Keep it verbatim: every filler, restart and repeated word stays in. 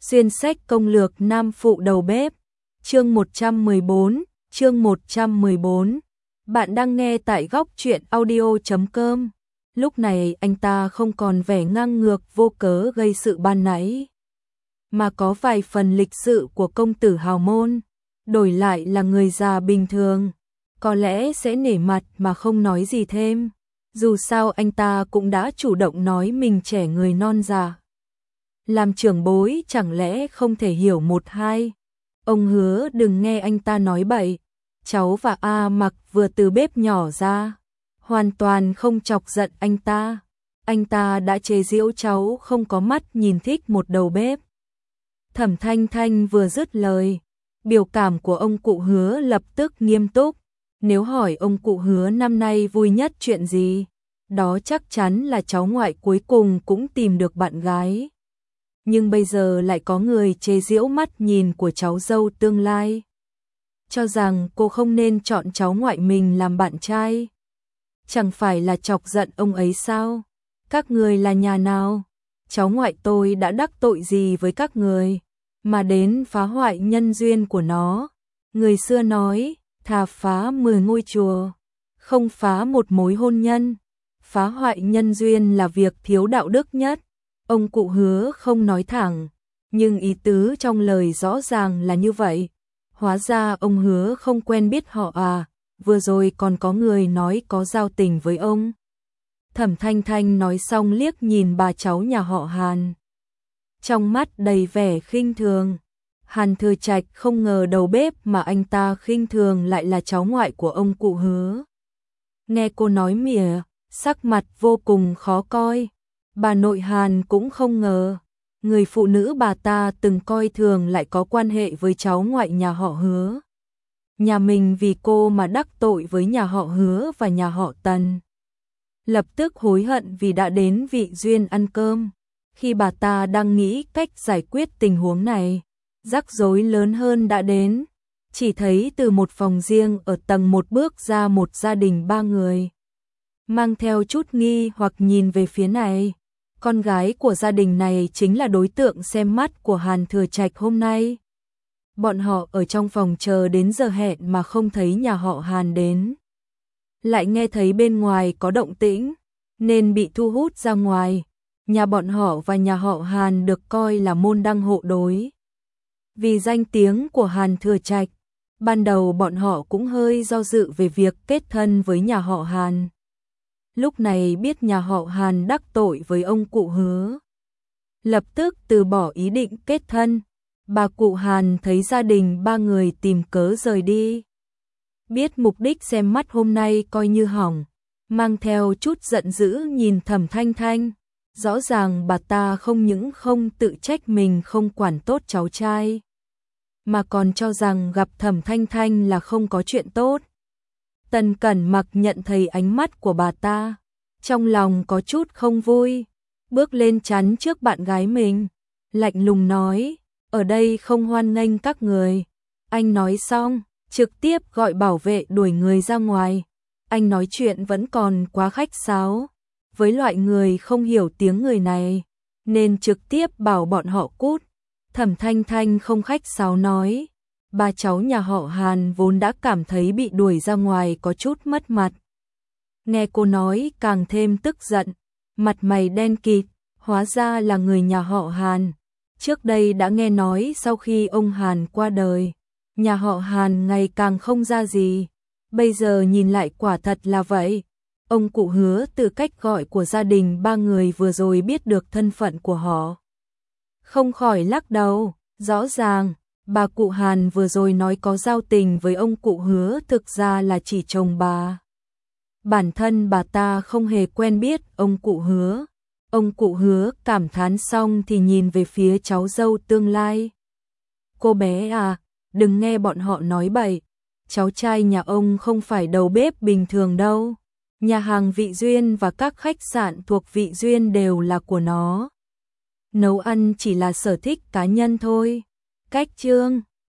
Xuyên sách công lược nam phụ đầu bếp. Chương một trăm mười bốn, chương một trăm mười bốn. Bạn đang nghe tại góc truyện audio chấm com. Lúc này anh ta không còn vẻ ngang ngược vô cớ gây sự ban nãy, mà có vài phần lịch sự của công tử hào môn, đổi lại là người già bình thường, có lẽ sẽ nể mặt mà không nói gì thêm. Dù sao anh ta cũng đã chủ động nói mình trẻ người non già. Làm trưởng bối chẳng lẽ không thể hiểu một hai. Ông hứa đừng nghe anh ta nói bậy. Cháu và A Mặc vừa từ bếp nhỏ ra, hoàn toàn không chọc giận anh ta. Anh ta đã chế giễu cháu không có mắt nhìn thích một đầu bếp. Thẩm Thanh Thanh vừa dứt lời, biểu cảm của ông cụ hứa lập tức nghiêm túc. Nếu hỏi ông cụ hứa năm nay vui nhất chuyện gì, đó chắc chắn là cháu ngoại cuối cùng cũng tìm được bạn gái. Nhưng bây giờ lại có người chế giễu mắt nhìn của cháu dâu tương lai, cho rằng cô không nên chọn cháu ngoại mình làm bạn trai. Chẳng phải là chọc giận ông ấy sao? Các người là nhà nào? Cháu ngoại tôi đã đắc tội gì với các người mà đến phá hoại nhân duyên của nó? Người xưa nói, thà phá mười ngôi chùa, không phá một mối hôn nhân. Phá hoại nhân duyên là việc thiếu đạo đức nhất. Ông cụ hứa không nói thẳng, nhưng ý tứ trong lời rõ ràng là như vậy. Hóa ra ông hứa không quen biết họ à, vừa rồi còn có người nói có giao tình với ông. Thẩm Thanh Thanh nói xong liếc nhìn bà cháu nhà họ Hàn, trong mắt đầy vẻ khinh thường. Hàn Thừa Trạch không ngờ đầu bếp mà anh ta khinh thường lại là cháu ngoại của ông cụ hứa. Nghe cô nói mỉa, sắc mặt vô cùng khó coi. Bà nội Hàn cũng không ngờ, người phụ nữ bà ta từng coi thường lại có quan hệ với cháu ngoại nhà họ Hứa. Nhà mình vì cô mà đắc tội với nhà họ Hứa và nhà họ Tần. Lập tức hối hận vì đã đến Vị Duyên ăn cơm. Khi bà ta đang nghĩ cách giải quyết tình huống này, rắc rối lớn hơn đã đến. Chỉ thấy từ một phòng riêng ở tầng một bước ra một gia đình ba người, mang theo chút nghi hoặc nhìn về phía này. Con gái của gia đình này chính là đối tượng xem mắt của Hàn Thừa Trạch hôm nay. Bọn họ ở trong phòng chờ đến giờ hẹn mà không thấy nhà họ Hàn đến. Lại nghe thấy bên ngoài có động tĩnh, nên bị thu hút ra ngoài. Nhà bọn họ và nhà họ Hàn được coi là môn đăng hộ đối. Vì danh tiếng của Hàn Thừa Trạch, ban đầu bọn họ cũng hơi do dự về việc kết thân với nhà họ Hàn. Lúc này biết nhà họ Hàn đắc tội với ông cụ hứa, lập tức từ bỏ ý định kết thân. Bà cụ Hàn thấy gia đình ba người tìm cớ rời đi, biết mục đích xem mắt hôm nay coi như hỏng, mang theo chút giận dữ nhìn Thẩm Thanh Thanh. Rõ ràng bà ta không những không tự trách mình không quản tốt cháu trai, mà còn cho rằng gặp Thẩm Thanh Thanh là không có chuyện tốt. Tần Cẩn Mặc nhận thấy ánh mắt của bà ta, trong lòng có chút không vui, bước lên chắn trước bạn gái mình, lạnh lùng nói, ở đây không hoan nghênh các người. Anh nói xong, trực tiếp gọi bảo vệ đuổi người ra ngoài. Anh nói chuyện vẫn còn quá khách sáo với loại người không hiểu tiếng người này, nên trực tiếp bảo bọn họ cút. Thẩm Thanh Thanh không khách sáo nói, ba cháu nhà họ Hàn vốn đã cảm thấy bị đuổi ra ngoài có chút mất mặt. Nghe cô nói càng thêm tức giận, mặt mày đen kịt, hóa ra là người nhà họ Hàn. Trước đây đã nghe nói sau khi ông Hàn qua đời, nhà họ Hàn ngày càng không ra gì. Bây giờ nhìn lại quả thật là vậy. Ông cụ hứa từ cách gọi của gia đình ba người vừa rồi biết được thân phận của họ, không khỏi lắc đầu. Rõ ràng bà cụ Hàn vừa rồi nói có giao tình với ông cụ hứa thực ra là chỉ chồng bà. Bản thân bà ta không hề quen biết ông cụ hứa. Ông cụ hứa cảm thán xong thì nhìn về phía cháu dâu tương lai. Cô bé à, đừng nghe bọn họ nói bậy. Cháu trai nhà ông không phải đầu bếp bình thường đâu. Nhà hàng Vị Duyên và các khách sạn thuộc Vị Duyên đều là của nó. Nấu ăn chỉ là sở thích cá nhân thôi. Cách chương